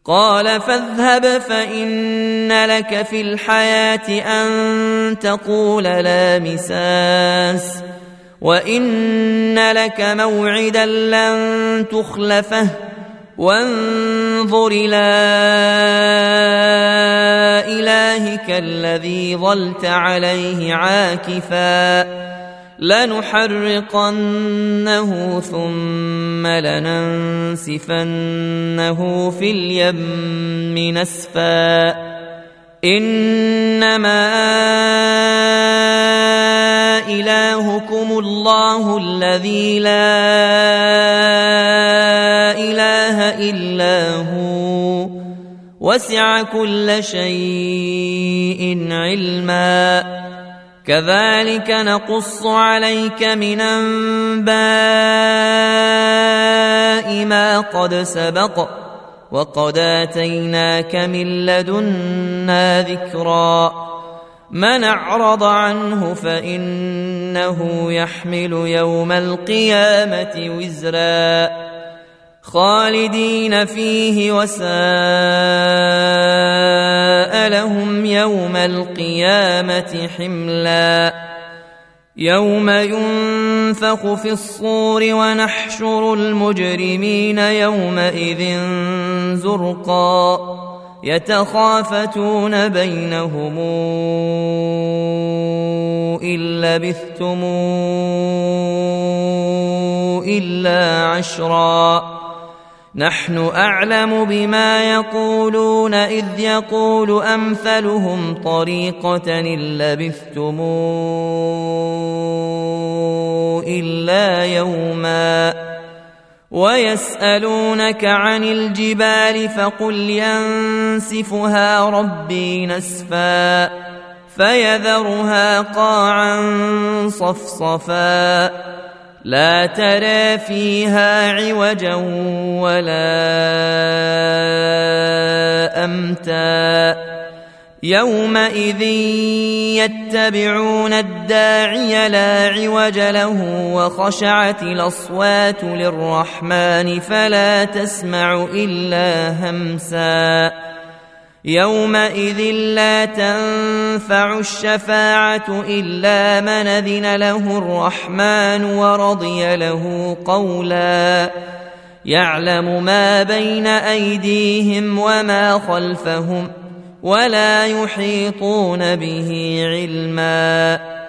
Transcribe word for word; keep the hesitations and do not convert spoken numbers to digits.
قال فاذهب فإن لك في الحياة أن تقول لا مساس وإن لك موعدا لن تخلفه وانظر إلى إلهك الذي ظلت عليه عاكفا لنحرقنه ثم لننسفنه في اليم نسفا إنما إلهكم الله الذي لا إله إلا هو وسع كل شيء علما كذلك نقص عليك من أنباء ما قد سبق وقد آتيناك من لدنا ذكرا من أعرض عنه فإنه يحمل يوم القيامة وزرا خالدين فيه وساء لهم يوم القيامة حملا يوم ينفخ في الصور ونحشر المجرمين يومئذ زرقا يتخافتون بينهم إن لبثتم إلا عشرا نحن أعلم بما يقولون إذ يقول أمثلهم طريقة إن لبثتم إلا يوما ويسألونك عن الجبال فقل ينسفها ربي نسفا فيذرها قاعا صفصفا لا ترى فيها عوجا ولا أمتا يومئذ يتبعون الداعي لا عوج له وخشعت الأصوات للرحمن فلا تسمع إلا همسا يومئذ لا تنفع الشفاعة إلا من أذن له الرحمن ورضي له قولا يعلم ما بين أيديهم وما خلفهم ولا يحيطون به علما